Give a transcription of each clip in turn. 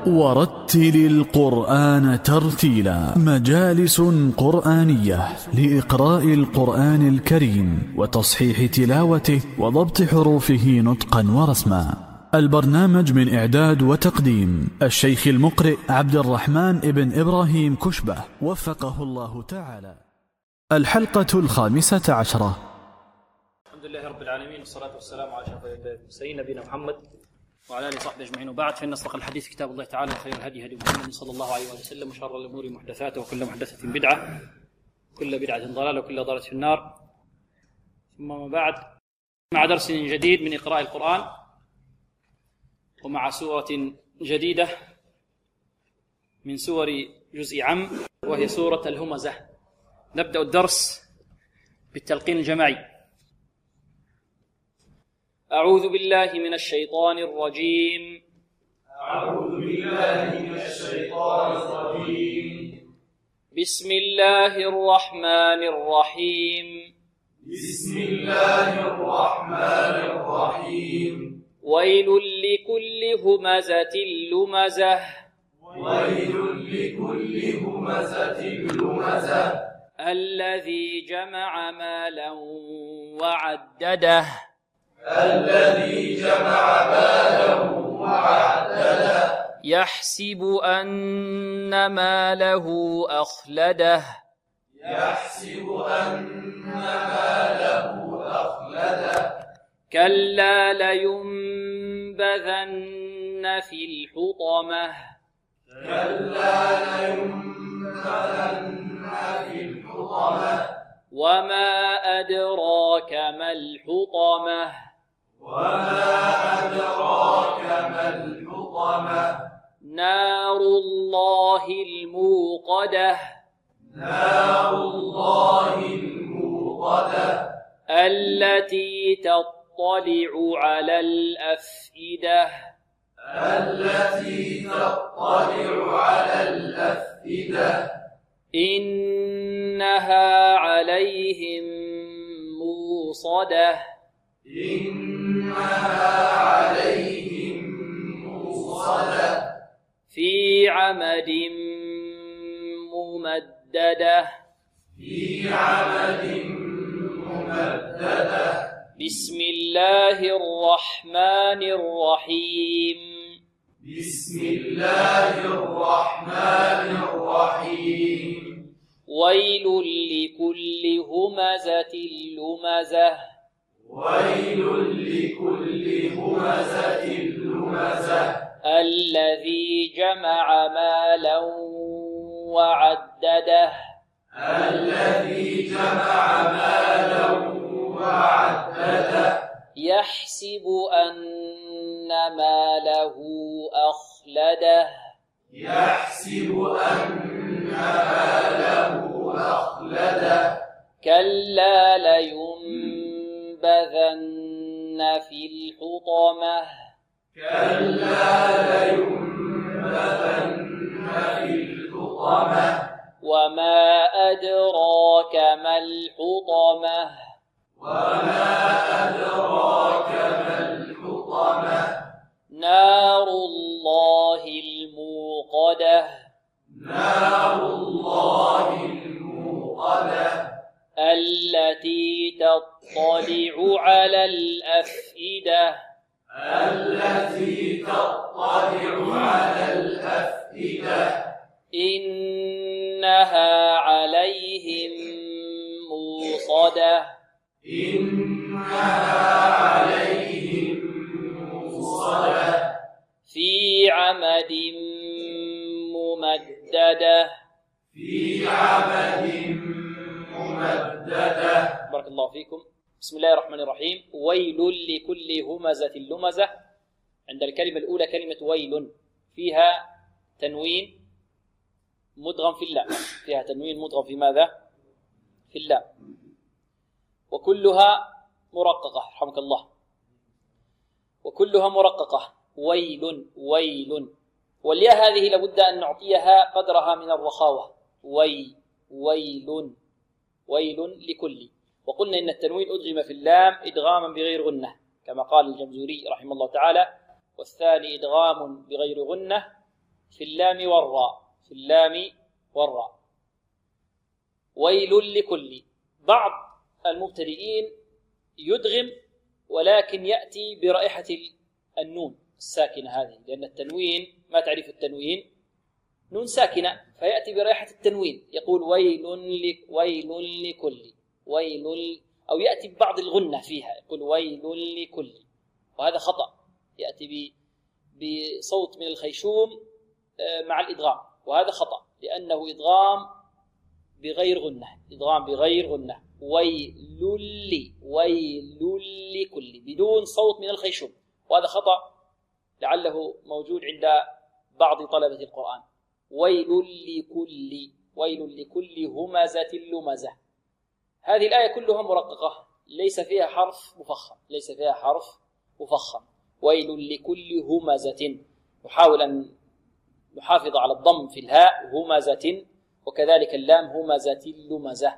ورتل القرآن ترتيلا. مجالس قرآنية لإقراء القرآن الكريم وتصحيح تلاوته وضبط حروفه نطقا ورسما. البرنامج من إعداد وتقديم الشيخ المقرئ عبد الرحمن ابن إبراهيم كشبة وفقه الله تعالى. الحلقة 15. الحمد لله رب العالمين، والصلاة والسلام على أشرف المرسلين نبينا محمد وعلى آله وصحبه أجمعين، وبعد، فإن أصدق الحديث كتاب الله تعالى، وخير الهدي هدي محمد صلى الله عليه وسلم، وشر الأمور محدثاتها، وكل محدثة بدعة، وكل بدعة ضلالة، وكل ضلالة في النار. ثم ما بعد، مع درس جديد من إقراء القرآن، ومع سورة جديدة من سور جزء عم، وهي سورة الهمزة. نبدأ الدرس بالتلقين الجماعي. أعوذ بالله من الشيطان الرجيم. أعوذ بالله من الشيطان الرجيم. بسم الله الرحمن الرحيم. بسم الله الرحمن الرحيم. ويل لكل همزة لمزة. ويل لكل همزة لمزة. الذي جمع مالا وعدده. الذي جمع مالا وعدده. يحسب أن ماله أخلده. يحسب أن ماله أخلده. كلا لينبذن في الحطمة. كلا لينبذن في الحطمة. وما أدراك ما الحطمة. وما أدراك ما الحطمة. نار الله الموقدة. نار الله الموقدة. التي تطلع على الأفئدة. التي تطلع على الأفئدة. إنها عليهم موصدة. إنها عليهم موصدة. في عمد ممددة. في عمد ممددة. بسم الله الرحمن الرحيم. بسم الله الرحمن الرحيم. ويل لكل همزة لمزة. ويل لكل همزة لمزة. الذي جمع مالا وعدده. الذي جمع مالا وعدده. يحسب أن ماله أخلده. يحسب أن ماله أخلده. كلا لينبذن في الحطمة. كلا لينبذن في الحطمة. وما أدراك ما الحطمة. وما أدراك ما الحطمة. نار الله الموقدة. نار الله الموقدة. التي تطلع على الأفئدة. التي تطلع على الأفئدة. إنها عليهم موصدة. إنها عليهم موصدة. في عمد ممددة. في عمد ممددة. بارك الله فيكم. بسم الله الرحمن الرحيم. ويل لكل همزة لمزة. عند الكلمة الأولى كلمة ويل فيها تنوين مدغم في اللام. فيها تنوين مدغم في ماذا؟ في اللام. وكلها مرققة، رحمك الله، وكلها مرققة. ويل ويل. والياء هذه لابد أن نعطيها قدرها من الرخاوة. ويل ويل لكل. وقلنا إن التنوين أدغم في اللام إدغاما بغير غنة، كما قال الجمزوري رحمه الله تعالى: والثاني إدغام بغير غنة في اللام والراء، في اللام والراء. ويل لكل. بعض المبتدئين يدغم ولكن يأتي برائحة النون الساكنة هذه، لأن التنوين ما تعرف التنوين نون ساكنة، فيأتي برائحة التنوين، يقول ويل لكل، أو يأتي ببعض الغنة فيها، يقول ويل لكل، وهذا خطأ، يأتي بصوت من الخيشوم مع الإدغام، وهذا خطأ لأنه إدغام بغير غنة، ويل لكل بدون صوت من الخيشوم، وهذا خطأ لعله موجود عند بعض طلبة القرآن. ويل لكل همزة لمزة. هذه الآية كلها مرققة، ليس فيها حرف مفخم. ويل لكل همزة، نحاول أن نحافظ على الضم في الهاء، همزة، وكذلك اللام همزة لمزة.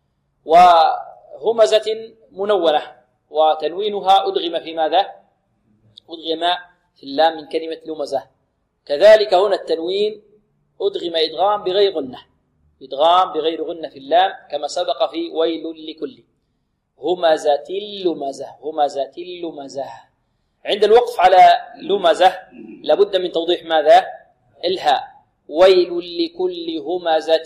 وهمزة منونة، وتنوينها أدغم في ماذا؟ أدغم في اللام من كلمة لمزة. كذلك هنا التنوين أدغم إدغام بغير غنة في اللام، كما سبق في ويل لكل. همزة لمزة. عند الوقف على لمزة لابد من توضيح ماذا؟ الهاء. ويل لكل همزة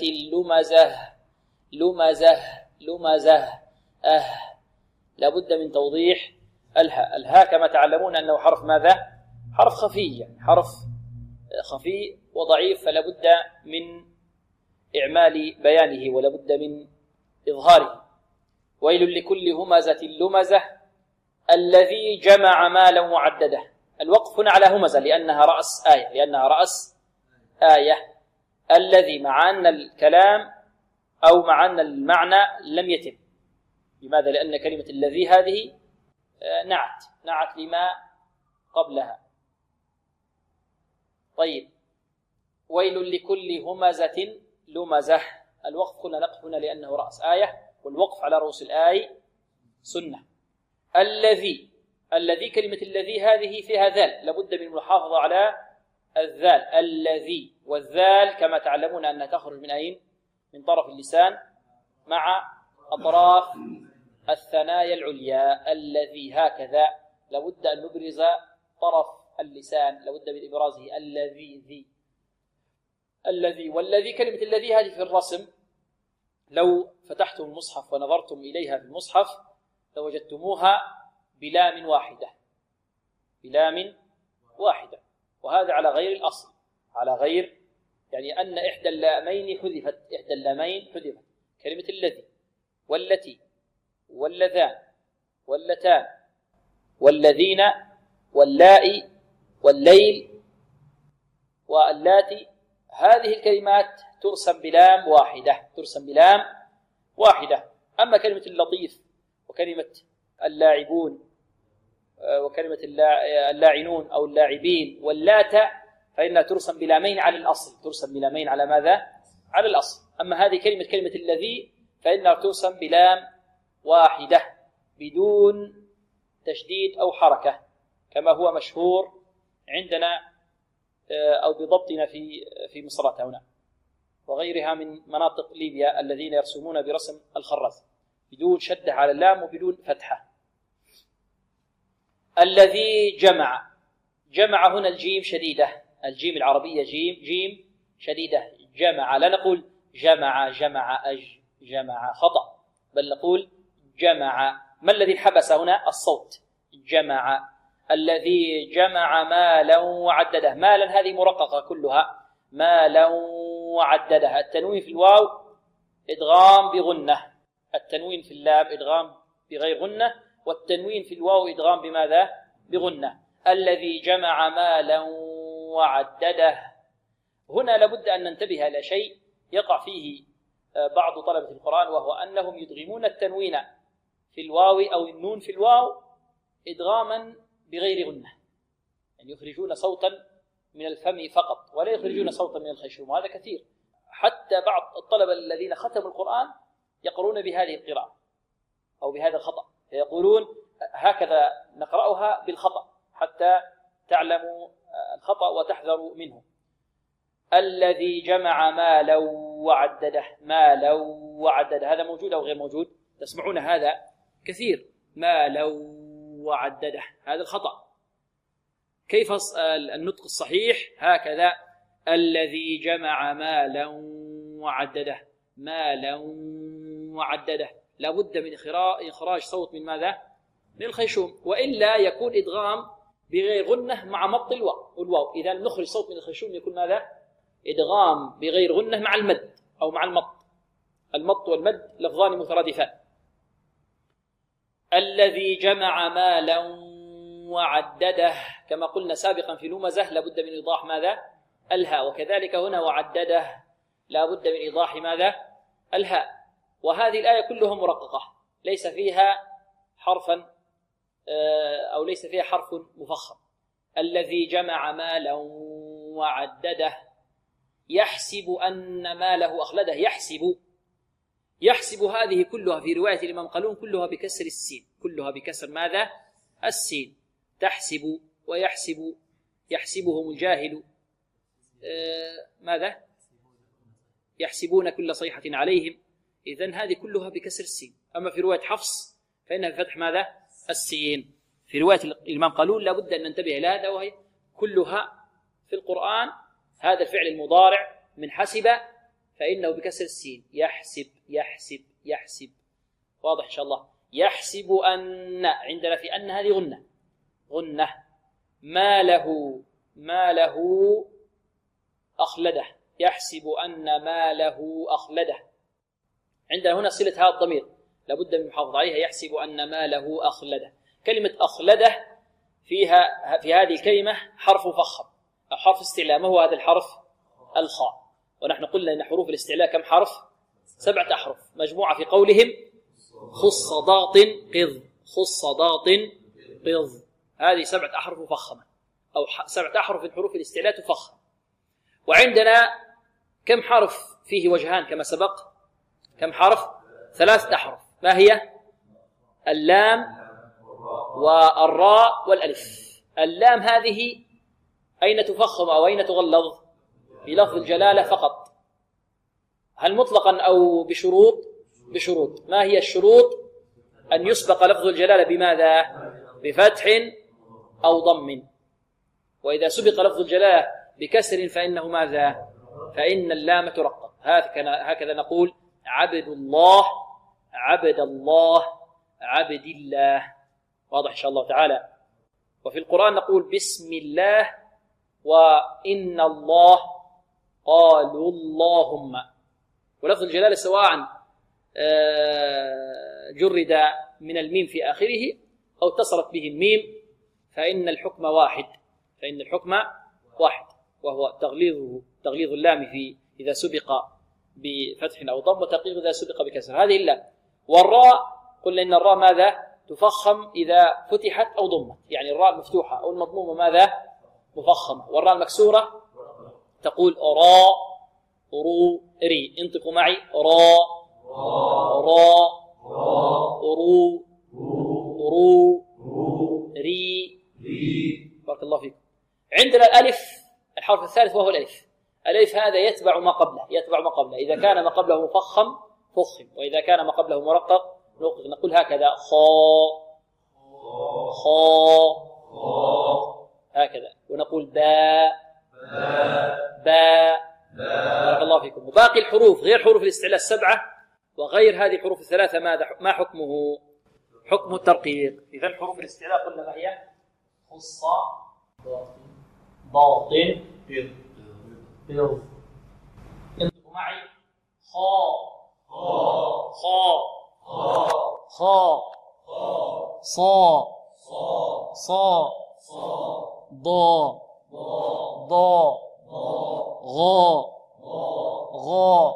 لمزة لابد من توضيح الهاء. الهاء كما تعلمون أنه حرف ماذا؟ حرف خفي، يعني حرف خفي وضعيف، فلا بد من إعمال بيانه ولا بد من إظهاره. ويل لكل همزة لمزة الذي جمع مالا وعدده. الوقف هنا على همزة لأنها رأس آية. الذي مع أن الكلام أو مع أن المعنى لم يتم. لماذا؟ لأن كلمة الذي هذه نعت لما قبلها. طيب، ويل لكل همزة لمزة. الوقف هنا نقف هنا لأنه رأس آية، والوقف على رؤوس الآية سنة. الذي كلمة الذي هذه فيها ذال، لابد من المحافظة على الذال. الذي، والذال كما تعلمون أنها تخرج من أين؟ من طرف اللسان مع أطراف الثنايا العليا. الذي هكذا لابد أن نبرز طرف اللسان، لابد من إبرازه. الذي والذي كلمة الذي هذه في الرسم لو فتحتم المصحف ونظرتم إليها في المصحف لوجدتموها بلام وهذا على غير الأصل، يعني أن إحدى اللامين حذفت، كلمة الذي والتي واللذان واللتان والذين واللائي والليل واللاتي، هذه الكلمات ترسم بلام واحدة. أما كلمة اللطيف وكلمة اللاعبون وكلمة اللاعنون أو اللاعبين واللاتة فإنها ترسم بلامين على الأصل، على ماذا؟ على الأصل. أما هذه كلمة الذي فإنها ترسم بلام واحدة بدون تشديد أو حركة، كما هو مشهور عندنا أو بضبطنا في مصرات هنا وغيرها من مناطق ليبيا الذين يرسمون برسم الخراز بدون شدة على اللام وبدون فتحة. الذي جمع هنا الجيم شديدة، الجيم العربية جيم شديدة. جمع، لا نقول جمع خطأ، بل نقول جمع. ما الذي حبس هنا؟ الصوت. جمع. الذي جمع مالا وعدده. مالا هذه مرققة كلها، مالا وعدده. التنوين في الواو إدغام بغنة، التنوين في اللام إدغام بغير غنة، والتنوين في الواو إدغام بماذا؟ بغنة. الذي جمع مالا وعدده. هنا لابد أن ننتبه إلى شيء يقع فيه بعض طلبة القرآن، وهو أنهم يدغمون التنوين في الواو أو النون في الواو إدغاما بغير غنة، يعني يخرجون صوتا من الفم فقط ولا يخرجون صوتا من الخيشوم، وهذا كثير. حتى بعض الطلبة الذين ختموا القرآن يقرون بهذه القراءة أو بهذا الخطأ، فيقولون هكذا نقرأها بالخطأ حتى تعلموا الخطأ وتحذروا منه. الذي جمع مالا وعدده. مالا وعدده هذا موجود أو غير موجود؟ تسمعون هذا كثير، مالا وعدده، هذا الخطأ. كيف النطق الصحيح؟ هكذا، الذي جمع مالا وعدده، مالا وعدده. لا بد من إخراج صوت من ماذا؟ من الخيشوم، وإلا يكون إدغام بغير غنة مع مط الواو. إذا نخرج صوت من الخيشوم يكون ماذا؟ إدغام بغير غنة مع المد أو مع المط. المط والمد لفظان مترادفان. الذي جمع مالا وعدده، كما قلنا سابقا في لمزة لابد من إيضاح ماذا؟ الهاء، وكذلك هنا وعدده لابد من إيضاح ماذا؟ الهاء. وهذه الآية كلها مرققة، ليس فيها حرفا أو ليس فيها حرف مفخم. الذي جمع مالا وعدده يحسب أن ماله أخلده. يحسب هذه كلها في رواية الإمام قالون كلها بكسر السين، كلها بكسر ماذا؟ السين. تحسب ويحسب، يحسبهم الجاهل ماذا؟ يحسبون كل صيحة عليهم. إذن هذه كلها بكسر السين. أما في رواية حفص فإنها بفتح ماذا؟ السين. في رواية الإمام قالون لابد أن ننتبه إلى هذا، وهي كلها في القرآن هذا الفعل المضارع من حسب فإنه بكسر السين. يحسب يحسب يحسب، واضح إن شاء الله. يحسب أن، عندنا في أن هذه غنة. ماله أخلده، يحسب أن ماله أخلده. عندنا هنا صلة هذا الضمير لابد من المحافظة عليها، يحسب أن ماله أخلده. كلمة أخلده فيها في هذه الكلمة حرف فخم أو حرف استعلاء. ما هو هذا الحرف؟ الخاء. ونحن قلنا أن حروف الاستعلاء كم حرف؟ 7 أحرف، مجموعة في قولهم خص ضاط قض، خص ضاط قض. هذه 7 أحرف مفخمة أو 7 أحرف من حروف الاستعلاء تفخم. وعندنا كم حرف فيه وجهان كما سبق؟ كم حرف؟ 3 أحرف. ما هي؟ اللام والراء والألف. اللام هذه أين تفخم أو أين تغلظ؟ بلفظ الجلالة فقط. هل مطلقا أو بشروط؟ بشروط. ما هي الشروط؟ أن يسبق لفظ الجلالة بماذا؟ بفتح أو ضم. وإذا سبق لفظ الجلالة بكسر فإنه ماذا؟ فإن اللام ترقق. هكذا نقول عبد الله، عبد الله، عبد الله. واضح إن شاء الله تعالى. وفي القرآن نقول بسم الله وإن الله، قالوا اللهم. ولفظ الجلالة سواء جرد من الميم في آخره أو اتصلت به الميم فإن الحكم واحد، فإن الحكم واحد، وهو تغليظ اللام في إذا سبق بفتح أو ضم، وتقليل إذا سبق بكسر. هذه اللام. والراء قلنا إن الراء ماذا؟ تفخم إذا فتحت أو ضمت، يعني الراء المفتوحة أو المضمومة ماذا؟ مفخمة. والراء المكسورة تقول را، رو، ري. انطقوا معي: را، را، رو، رو، ري. بارك الله فيكم. عندنا الألف، الحرف الثالث وهو الألف. الألف هذا يتبع ما قبله، إذا كان ما قبله مفخم فخم، وإذا كان ما قبله مرقق نقل. نقول هكذا: خا، خا، هكذا. ونقول با، با. بارك الله فيكم. وباقي الحروف غير حروف الاستعلاء 7 وغير هذه الحروف 3 ما حكمه؟ حكم الترقيق. إذن حروف الاستعلاء قلنا ما هي؟ خص، ضاط، قض. انطقوا معي: خا، خا، خا، صا، صا، ضا، ضا، غا، غا،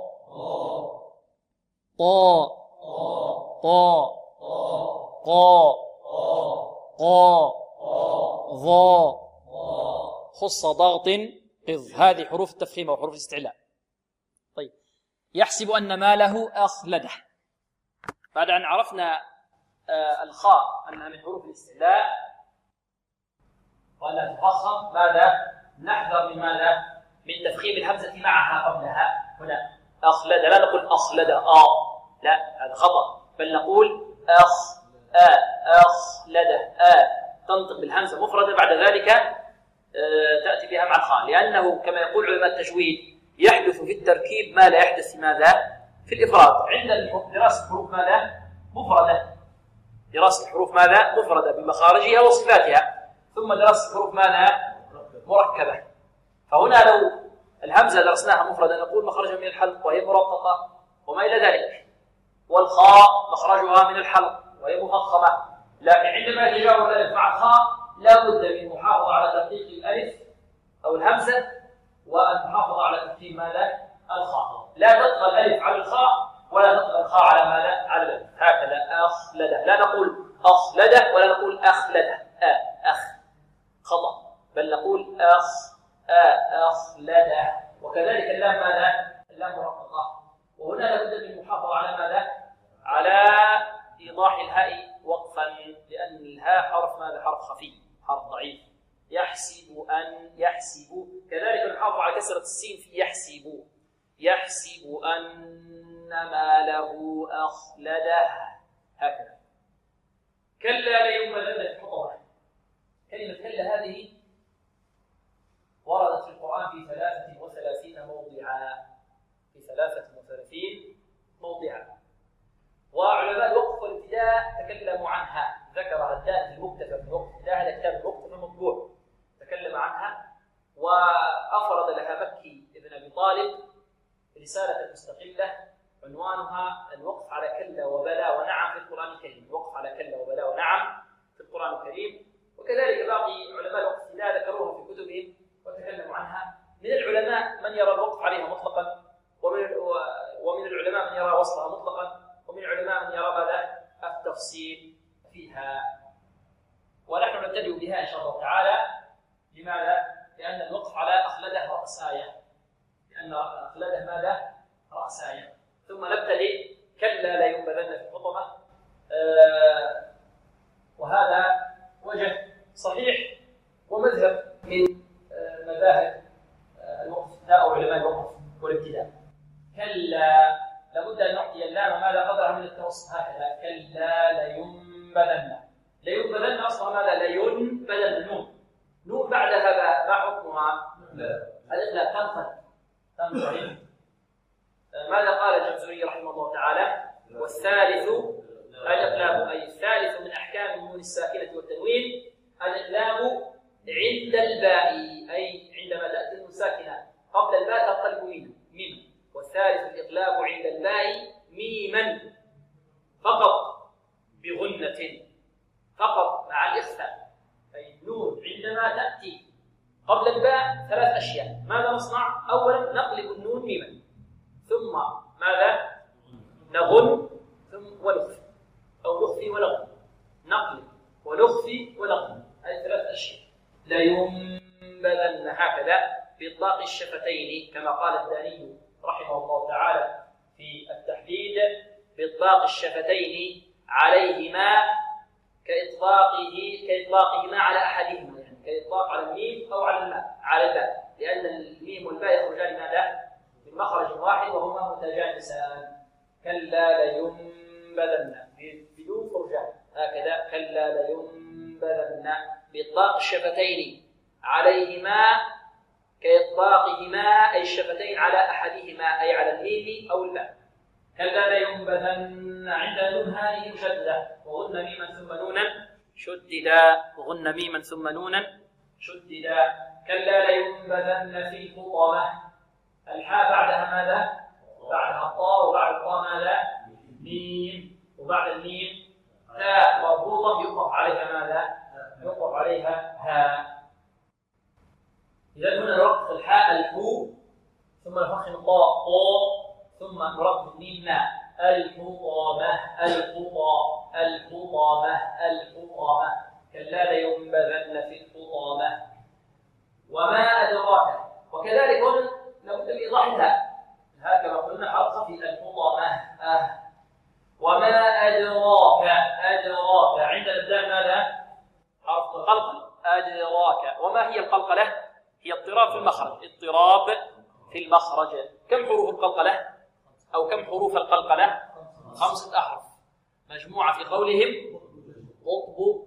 طا، طا، قا، قا، ظا، خص ضغط قض. هذه حروف التفخيم وحروف الاستعلاء. طيب، يحسب أن ماله أخلده. بعد أن عرفنا الخاء أنها من حروف الاستعلاء وأنها تفخم، ماذا؟ نحذر من ماذا؟ من تفخيم الهمزة معها قبلها. هنا أخلد، لا نقول أخلد لا، هذا خطأ، بل نقول أخلد تنطق بالهمزة مفردة، بعد ذلك تأتي بها مع الخاء، لأنه كما يقول علماء التجويد يحدث في التركيب ما لا يحدث ماذا؟ في الإفراد. عند دراسة الحروف ماذا؟ مفردة. دراسة الحروف ماذا؟ مفردة بمخارجها وصفاتها، ثم دراسة الحروف ماذا؟ مركبة. فهنا لو الهمزة درسناها مفردة نقول مخرجها من الحلق وهي مرققة وما إلى ذلك، والخاء مخرجها من الحلق وهي مفخمة، لكن عندما يتجاوز الألف مع الخاء لا بد من المحافظة على تدقيق الألف أو الهمزة، والمحافظة على تفخيم ماذا؟ الخاء. لا تدخل الألف على الخاء ولا تدخل الخاء على ماذا؟ على الألف. هكذا أخلده، لا نقول أخلده ولا نقول أخلده، خطأ، بل نقول أخلده. وكذلك اللام ماذا؟ اللام مرققة، وهنا لابد من المحافظة على ماذا؟ على إيضاح الهاء وقفا، لأن الهاء حرف ماذا؟ حرف خفي، حرف ضعيف. يحسب كذلك نحافظ على كسرة السين في يحسب أن ماله أخلده، هكذا. كلا لينبذن في الحطمة. كلمة كلا هذه وردت في القرآن في 33 موضعا، وعلماء الوقف والابتداء تكلموا عنها، ذكرها الدان في المكتفى في وقف الابتداء، هذا كتاب المكتفى المطبوع، تكلم عنها وأفرد لها مكي ابن أبي طالب رسالة مستقلة عنوانها الوقف على كلا وبلا ونعم في القرآن الكريم، الوقف على كلا وبلا ونعم في القرآن الكريم. وكذلك باقي علماء الوقف الابتداء ذكروها في كتبهم وتكلموا عنها. من العلماء من يرى الوقف عليها مطلقا، ومن العلماء من يرى وصلها مطلقا، ومن العلماء من يرى ماذا؟ التفصيل فيها. ونحن نبتدئ بها إن شاء الله تعالى. لماذا؟ لأن الوقف على أخلده رأس آية، لأن أخلده ماذا؟ رأس آية. ثم نبتدئ كلا لا ينبذن في الحطمة، وهذا وجه صحيح ومذهب من مذاهب الوقف أو علماء الوقف والابتداء. كلا لابد أن نعطي اللام ماذا قدرها من التوسط، هكذا كلا لينبذن. لينبذن أصلا ماذا؟ لينبذن، نون بعدها باء، ما حكمها؟ الإقلاب، تنقلب. ماذا قال الجمزوري رحمه الله تعالى؟ والثالث الإقلاب، أي الثالث من أحكام النون الساكنة والتنوين الإقلاب عند الباء، أي عندما تأتي النون ساكنة قبل الباء تنقلب ميما. والثالث الإقلاب عند الباء ميما فقط بغنة، فقط مع الإخفاء. أي النون عندما تأتي قبل الباء 3 أشياء. ماذا نصنع؟ أولا نقلب النون ميما، ثم ماذا؟ نغن ثم ونخفي، أو نخفي ونغن، نقلب ونخفي ونغن، هذه 3 أشياء. لا ينبذن هكذا بإطلاق الشفتين، كما قال الداني رحمه الله تعالى في التحديد: بإطلاق الشفتين عليهما كإطلاقهما على أحدهما، يعني كإطلاق على الميم أو على الماء على الباء، لأن الميم والباء يخرجان ماذا؟ من مخرج واحد وهما متجانسان. كلا لينبذن بدون فرجان، هكذا كلا لينبذن بإطلاق الشفتين عليهما كإطلاقهما، أي الشفتين على أحدهما، أي على الميم أو الباء. كلا لينبذن عند نون هذه مشددة، وغن ميما ثم نونا شددا، وغن ميما ثم نونا شددا. كلا لينبذن في الحطمة، الحاء بعدها ماذا؟ بعدها الطاء، وبعد الطاء ماذا؟ ميم، وبعد الميم تاء مربوطة يقف عليها ماذا؟ يقف عليها هاء. إذا هنا نرقق الحاء الحو، ثم نفخم الطاء طاء، ثم نرقق الميم ماء. الحطمة الحطمة. كلا لينبذن في الحطمة. وما أدراك، وكذلك هنا لابد من إيضاح الهاء كما قلنا حرف خفي، الحطمة. وما أدراك عند الإبدال ماذا؟ حرف القلقلة. أدراك. وما هي القلقلة؟ هي اضطراب في المخرج، اضطراب في المخرج. كم حروف القلقلة أو كم حروف القلقلة؟ 5 أحرف مجموعة في قولهم قطب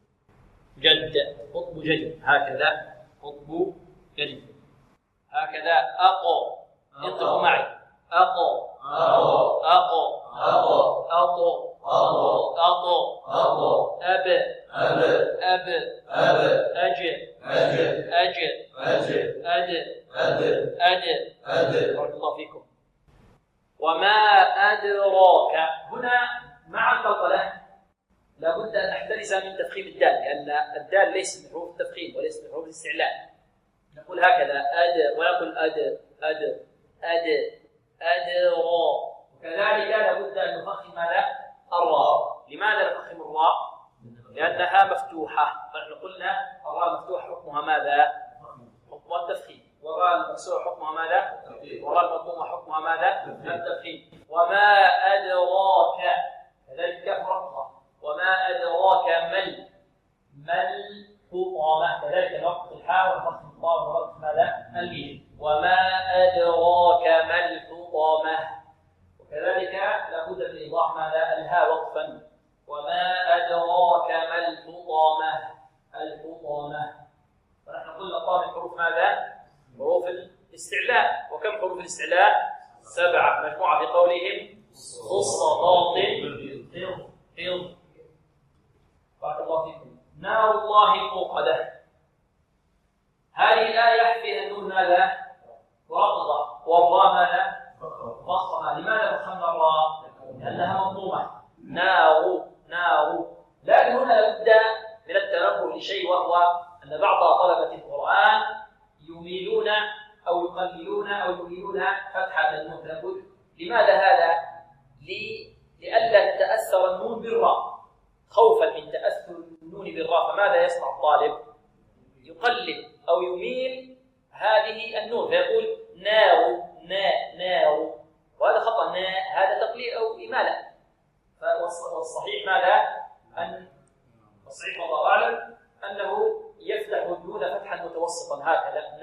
جد، قطب جد، هكذا قطب جد، هكذا أقو، انطقوا معي، أقو أقو أقو أقو أقو أقو أقو أب أب أب أج أج أج أج أد أد أد أد. بارك الله فيكم. وما أدراك، هنا مع القلقلة لابد أن نحترز من تفخيم الدال، لأن الدال ليس من حروف التفخيم وليس من حروف الاستعلاء. نقول هكذا أد، ونقول أد أد أد أدرا. كذلك لابد أن نفخم ماذا؟ الراء. لماذا نفخم الراء؟ لأنها مفتوحة، فنحن قلنا الراء مفتوحة حكمها ماذا؟ حكمها التفخيم. والراء المكسورة حكمها ماذا؟ والراء المضمومة حكمها ماذا؟ التفخيم. وما أدراك، كذلك كاف مرققة. وما أدراك ما الحطمة، كذلك نوقف الحاء ونفخم الطاء ونوقف ماذا؟ الميم. وما أدراك ما الحطمة. وكذلك لابد من إيضاح ماذا؟ الهاء وقفا. وما أدراك ما الحطمة، الحطمة. ونحن قلنا الطاء من حروف ماذا؟ حروف الاستعلاء. وكم حروف الاستعلاء؟ 7 مجموعة في قولهم خص ضاد حض حض. بارك الله فيكم. نار الله الموقدة، هذه الآية فيها النون ماذا؟ مرققة، والراء ماذا؟ مفخمة. لماذا فخمنا الراء؟ لأنها مضمومة. نار نار. لكن هنا لابد من التنبه لشيء، وهو أن بعض طلبة القرآن يميلون أو يقللون أو يميلون فتحة النون. فنقول لماذا هذا؟ لئلا تتأثر النون بالراء، خوفا من تأثر النون بالراء. فماذا يصنع الطالب؟ يقلل أو يميل هذه النون فيقول ناو ناو، وهذا خطأ. هذا تقليل أو إمالة. والصحيح ماذا؟ الصحيح والله أعلم أنه يفتح النون فتحا متوسطا هكذا،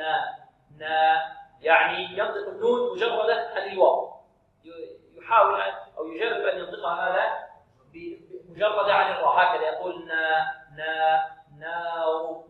يعني ينطق النون مجردة عن الواو، يحاول أو يجرب أن ينطقها ماذا؟ مجردة عن الراء، هكذا يقول ناو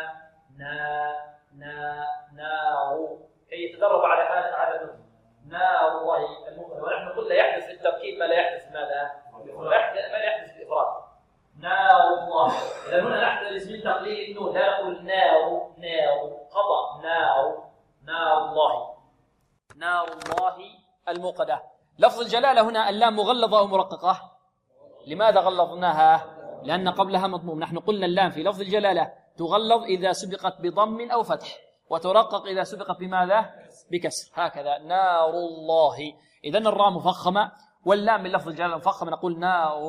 ناو، كي يتدرب على هذا النطق. نار الله الموقدة. ونحن قلنا يحدث في التركيب ما لا يحدث ماذا؟ ما لا يحدث في الإفراد. نار الله. إذا هنا نحترز من تقليل النون، لا نقول نار، خطأ. نار الله، نار الله الموقدة. لفظ الجلالة هنا اللام مغلظة أو مرققة؟ لماذا غلظناها؟ لأن قبلها مضموم. نحن قلنا اللام في لفظ الجلالة تغلظ إذا سبقت بضم أو فتح، وترقق إذا سبقت بماذا؟ بكسر، هكذا نار الله. إذن الراء مفخمة واللام من لفظ الجلالة مفخمة، نقول نار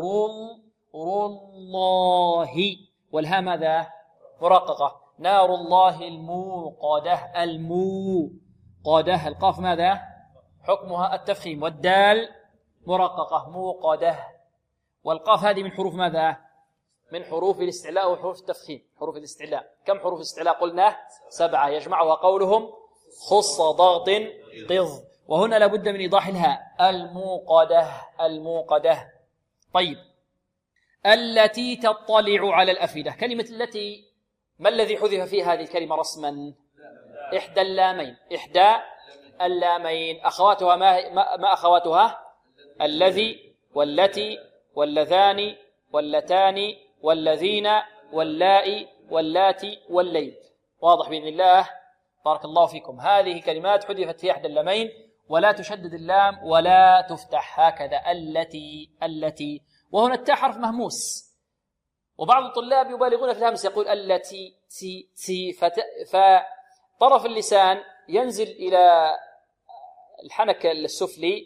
الله، والهاء ماذا؟ مرققة. نار الله الموقدة، الموقدة. القاف ماذا؟ حكمها التفخيم، والدال مرققة موقدة. والقاف هذه من حروف ماذا؟ من حروف الاستعلاء وحروف التفخيم. حروف الاستعلاء كم حروف الاستعلاء؟ قلنا 7 يجمعها قولهم خص ضغط قض. وهنا لابد من إيضاح الهاء، الموقدة، الموقدة. طيب، التي تطلع على الأفئدة. كلمة التي ما الذي حذف فيها هذه الكلمة رسما؟ إحدى اللامين، إحدى اللامين. أخواتها ما أخواتها؟ الذي والتي واللذان واللتان والذين واللائي واللاتي والليل. واضح بإذن الله؟ بارك الله فيكم. هذه كلمات حذفت في إحدى اللامين، ولا تشدد اللام ولا تفتح، هكذا التي. وهنا التاء حرف مهموس، وبعض الطلاب يبالغون في الهمس، يقول التي تي، فطرف اللسان ينزل إلى الحنك السفلي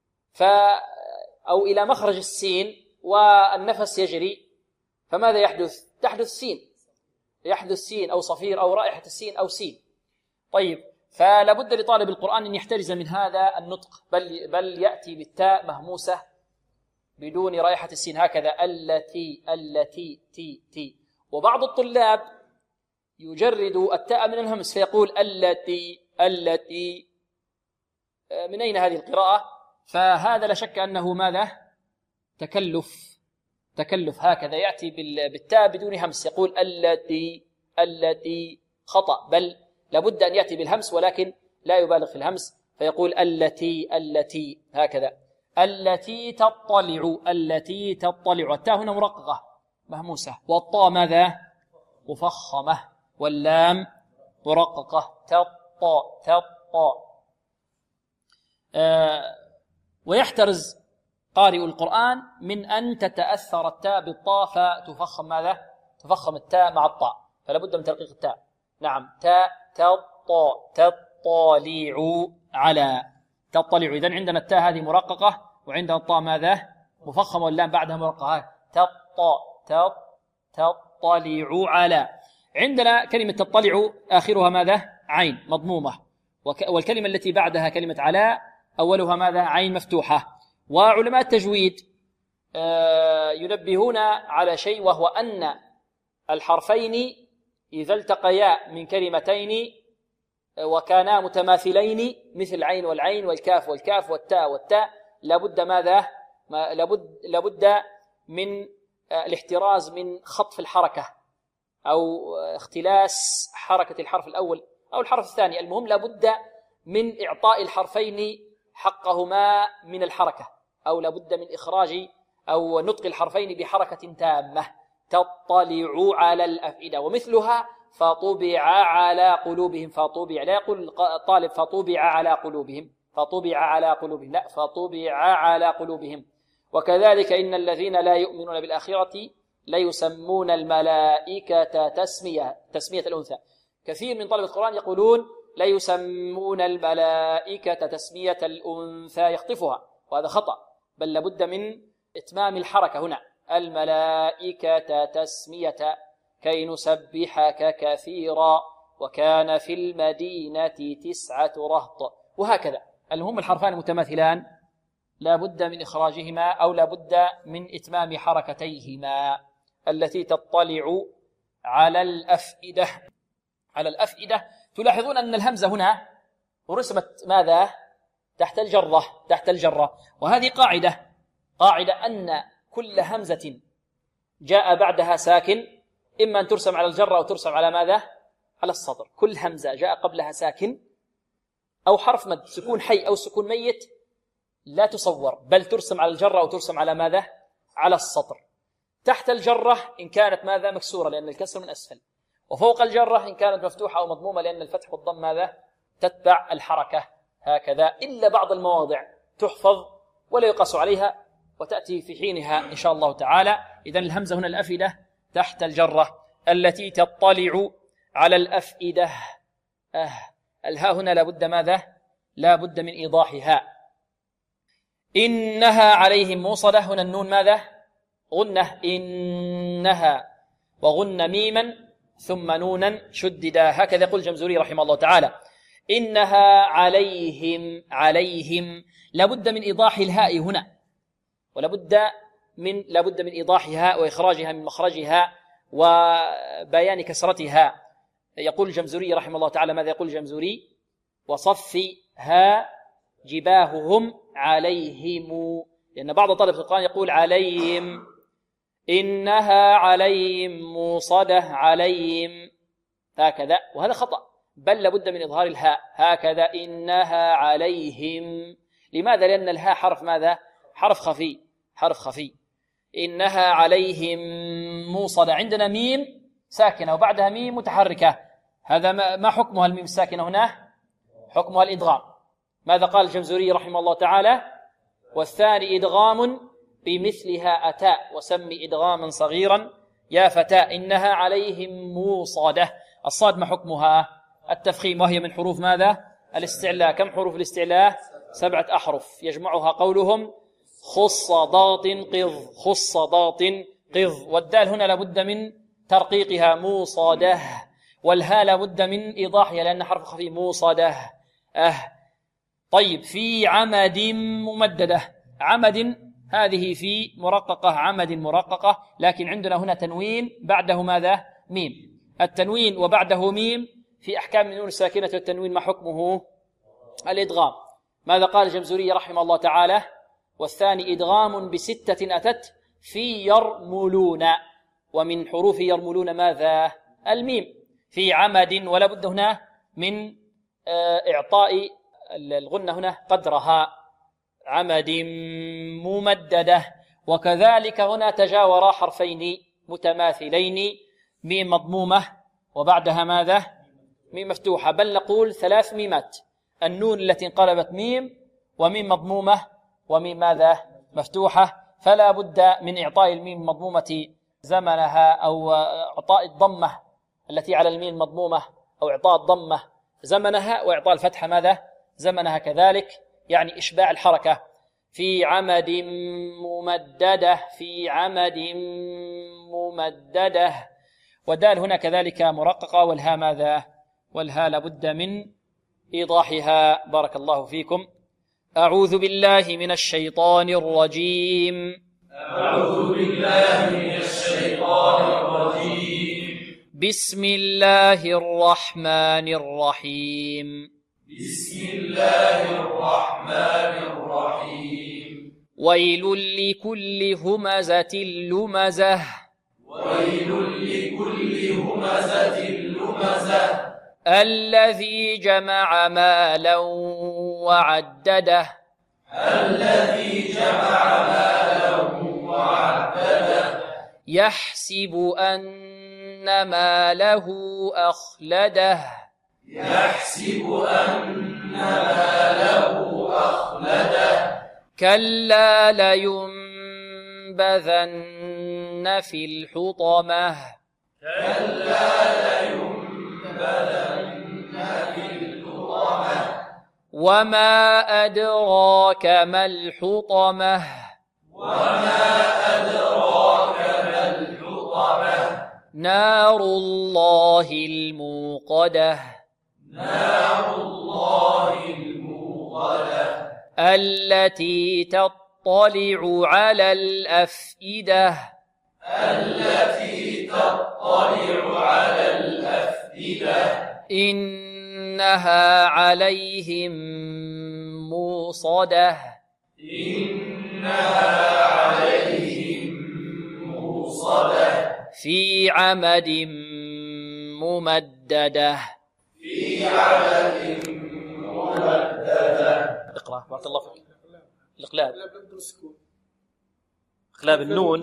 أو إلى مخرج السين، والنفس يجري، فماذا يحدث؟ تحدث سين، يحدث سين أو صفير أو رائحة السين أو سين. طيب، فلا بد لطالب القرآن أن يحترز من هذا النطق، بل يأتي بالتاء مهموسة بدون رائحة السين، هكذا التي تي. وبعض الطلاب يجرد التاء من الهمس فيقول التي من أين هذه القراءة؟ فهذا لا شك أنه ماذا؟ تكلف هكذا يأتي بالتاء بدون همس، يقول التي خطأ، بل لابد أن يأتي بالهمس ولكن لا يبالغ في الهمس، فيقول التي هكذا. التي تطلع، التاء هنا مرققة مهموسة، والطاء ماذا؟ مفخمة، واللام مرققة تطا. ويحترز قارئ القرآن من أن تتأثر التاء بالطاء فتفخم ماذا؟ تفخم التاء مع الطاء، فلا بد من ترقيق التاء. نعم، تطلع على تطلع. إذن عندنا التاء هذه مرققة، وعندنا الطاء ماذا؟ مفخمة، واللام بعدها مرققة. تطلع على. عندنا كلمة تطلع آخرها ماذا؟ عين مضمومة، والكلمة التي بعدها كلمة على أولها ماذا؟ عين مفتوحة. وعلماء التجويد ينبهون على شيء، وهو أن الحرفين إذا التقيا من كلمتين وكانا متماثلين مثل العين والعين والكاف والكاف والتاء والتاء، لابد ماذا؟ لابد من الاحتراز من خطف الحركة أو اختلاس حركة الحرف الأول أو الحرف الثاني. المهم لابد من إعطاء الحرفين حقهما من الحركة، أو لابد من إخراج أو نطق الحرفين بحركة تامة. تطلع على الأفئدة، ومثلها فطبع على قلوبهم. فطبع، لا يقول الطالب فطبع على قلوبهم، فطبع على قلوبهم، لا، فطبع على قلوبهم. وكذلك إن الذين لا يؤمنون بالآخرة ليسمون الملائكة تسمية الأنثى. كثير من طلبة القرآن يقولون ليسمون الملائكة تسمية الأنثى، يخطفها، وهذا خطأ، بل لابد من إتمام الحركة هنا. الملائكة تسمية كي نسبحك كثيرا وكان في المدينة 9 رهط، وهكذا. المهم الحرفان متماثلان لابد من إخراجهما أو لابد من إتمام حركتيهما. التي تطلع على الأفئدة. على الأفئدة تلاحظون أن الهمزة هنا رسمت ماذا؟ تحت الجرة. وهذه قاعدة أن كل همزة جاء بعدها ساكن إما أن ترسم على الجرة أو ترسم على ماذا؟ على السطر. كل همزة جاء قبلها ساكن أو حرف مد، سكون حي أو سكون ميت، لا تصور، بل ترسم على الجرة أو ترسم على ماذا؟ على السطر. تحت الجرة إن كانت ماذا؟ مكسورة، لأن الكسر من أسفل، وفوق الجرة إن كانت مفتوحة أو مضمومة، لأن الفتح والضم ماذا؟ تتبع الحركة هكذا، إلا بعض المواضع تحفظ ولا يقاس عليها وتأتي في حينها إن شاء الله تعالى. إذن الهمزة هنا الأفئدة تحت الجرة. التي تطلع على الأفئدة. الهاء هنا لابد ماذا؟ لابد من إيضاحها. إنها عليهم موصدة. هنا النون ماذا؟ غنة، إنها، وغن ميما ثم نونا شددا، هكذا يقول الجمزوري رحمه الله تعالى. إنها عليهم لابد من إيضاح الهاء هنا، لابد من إيضاحها وإخراجها من مخرجها وبيان كسرتها. يقول الجمزوري رحمه الله تعالى، ماذا يقول الجمزوري؟ وصفها جباههم عليهم، لأن بعض طلبة القرآن يقول عليهم. إنها عليهم موصدة عليهم هكذا، وهذا خطأ، بل لابد من إظهار الهاء هكذا. إنها عليهم. لماذا؟ لأن الهاء حرف ماذا؟ حرف خفي. إنها عليهم موصدة. عندنا ميم ساكنة وبعدها ميم متحركة، هذا ما حكمها الميم الساكنة هنا؟ حكمها الإدغام. ماذا قال الجمزوري رحمه الله تعالى؟ والثاني إدغام بمثلها أتاء وسمي إدغاما صغيرا يا فتاة. إنها عليهم موصدة. الصاد ما حكمها؟ التفخيم، وهي من حروف ماذا؟ الاستعلاء. كم حروف الاستعلاء؟ 7 أحرف، يجمعها قولهم خصدات قض. والدال هنا لابد من ترقيقها موصده، والهاء لابد من إيضاحها لأن حرف خفي موصده. طيب، في عمد ممددة. عمد هذه في مرققة، عمد مرققة، لكن عندنا هنا تنوين بعده ماذا؟ ميم. التنوين وبعده ميم في أحكام النون الساكنة والتنوين ما حكمه؟ الإدغام. ماذا قال الجمزوري رحمه الله تعالى؟ والثاني إدغام ب6 أتت في يرملون، ومن حروف يرملون ماذا؟ الميم في عمد، ولا بد هنا من إعطاء الغنة هنا قدرها، عمد ممددة. وكذلك هنا تجاورا حرفين متماثلين، ميم مضمومة وبعدها ماذا؟ ميم مفتوحة، بل نقول 3 ميمات، النون التي انقلبت ميم، وميم مضمومة، وميم ماذا؟ مفتوحة. فلا بد من إعطاء الميم المضمومة زمنها، أو إعطاء الضمة التي على الميم المضمومة، أو إعطاء الضمة زمنها، وإعطاء الفتحة ماذا؟ زمنها كذلك، يعني إشباع الحركة. في عمد ممددة، في عمد ممددة. ودال هنا كذلك مرققة، والها ماذا؟ والها لابد من إيضاحها. بارك الله فيكم. أعوذ بالله من الشيطان الرجيم. أعوذ بالله من الشيطان الرجيم. بسم الله الرحمن الرحيم. بسم الله الرحمن الرحيم. ويل لكل همزة لمزة. ويل لكل همزة لمزة. الذي جمع مالا وعدده. الذي جمع مالا وعدده. يحسب أن ماله أخلده. يحسب أن ماله أخلده. كلا لينبذن في الحطمة. كلا لينبذن في الحطمة. وما أدراك ما الحطمة. وما أدراك ما الحطمة. نار الله الموقدة. نار الله الموقدة. التي تطلع على الأفئدة. التي تطلع على الأفئدة. إنها عليهم موصدة. إنها عليهم موصدة. في عمد ممددة. في عمد ممددة. اقرأ بارك الله فيك. الإقلاب، إقلاب النون،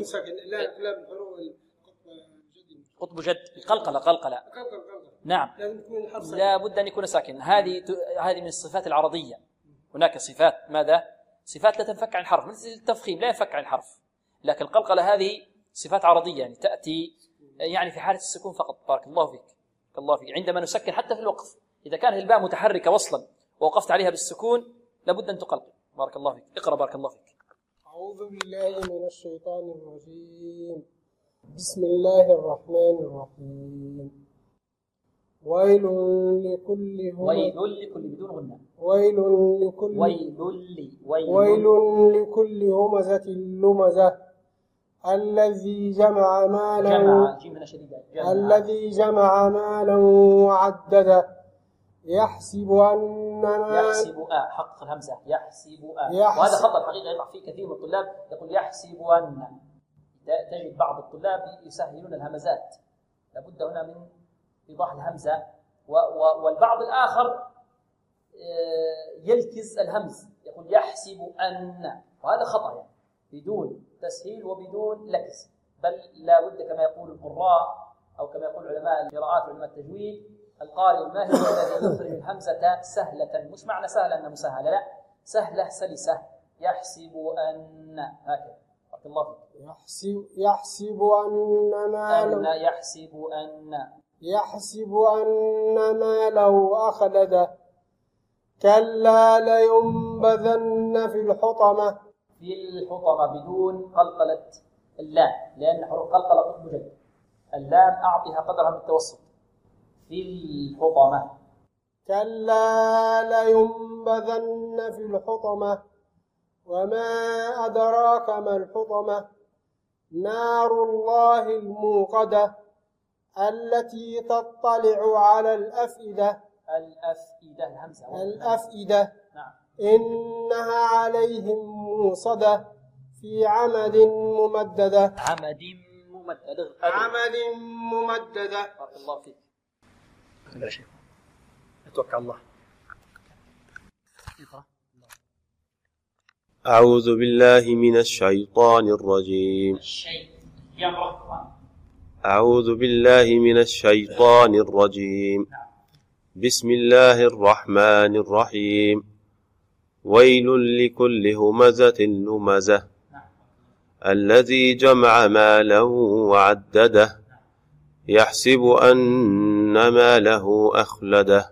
قطب جد، القلقلة، قلقلة، نعم، لا بد أن يكون ساكن. هذه من الصفات العرضية. هناك صفات ماذا؟ صفات لا تنفك عن الحرف، مثل التفخيم لا ينفك عن الحرف، لكن القلقلة هذه صفات عرضية، يعني تأتي يعني في حالة السكون فقط. بارك الله فيك. بارك الله فيك. عندما نسكن حتى في الوقف، إذا كان الباء متحركة وصلا ووقفت عليها بالسكون لابد أن تقلقل. بارك الله فيك. اقرأ بارك الله فيك. أعوذ بالله من الشيطان الرجيم. بسم الله الرحمن الرحيم. ويل لكل بدون غنة. ويل لكل همزة لمزة. الذي جمع مالا وعدده. يحسب حقق الهمزة يحسب وهذا خطأ الحقيقة يقع فيه كثير من الطلاب، يقول يحسب أن. تجد بعض الطلاب يسهلون الهمزات، لابد هنا من إيضاح الهمزة، والبعض الآخر يلكز الهمز، يقول يحسب أن، وهذا خطأ يعني بدون تسهيل وبدون لكز، بل لا بد كما يقول القراء أو كما يقول علماء القراءات وعلماء التجويد: القارئ الماهر الذي يخرج الهمزة سهلة، مش معنى سهلة أنها مسهلة، لا، سهلة سلسة. يحسب أن، هكذا. بارك الله فيك. يحسب أن ماله أخلده. كلا لينبذن في الحطمة. في الحطمة بدون قلقلة اللام، لأن حروف قلقلة قطب جد، اللام أعطيها قدرها بالتوسط. في الحطمة. كلا لينبذن في الحطمة. وما أدراك ما الحطمة. نار الله الموقدة. التي تطلع على الأفئدة. الأفئدة الهمزة. الأفئدة. نعم. إنها عليهم موصدة في عمد ممددة. عمد ممددة. بارك الله فيك. يا شيخ اتوكل على الله. أعوذ بالله من الشيطان الرجيم. أعوذ بالله من الشيطان الرجيم. بسم الله الرحمن الرحيم. ويل لكل همزة لمزة الذي جمع ماله وعدده يحسب أن ماله أخلده.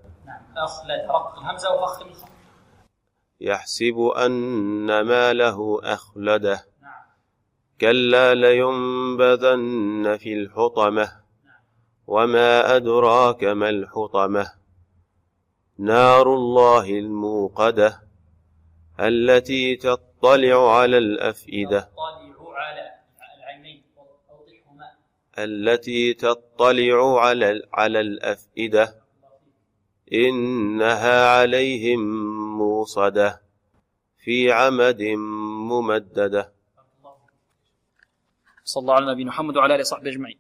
يحسب أن ماله أخلده. كلا لينبذن في الحطمة وما أدراك ما الحطمة نار الله الموقدة التي تطلع على الأفئدة. التي تطلع على الأفئدة إنها عليهم موصدة في عمد ممددة. صلى الله على نبينا محمد وعلى آله وصحبه أجمعين.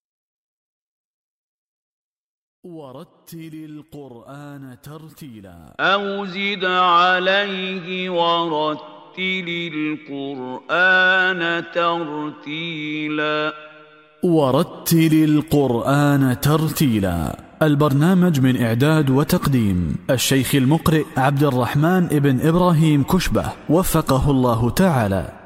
ورتل القرآن ترتيلا أو زد عليه ورتل القرآن ترتيلا. ورتل القرآن ترتيلا، البرنامج من إعداد وتقديم الشيخ المقرئ عبد الرحمن ابن إبراهيم كشبة وفقه الله تعالى.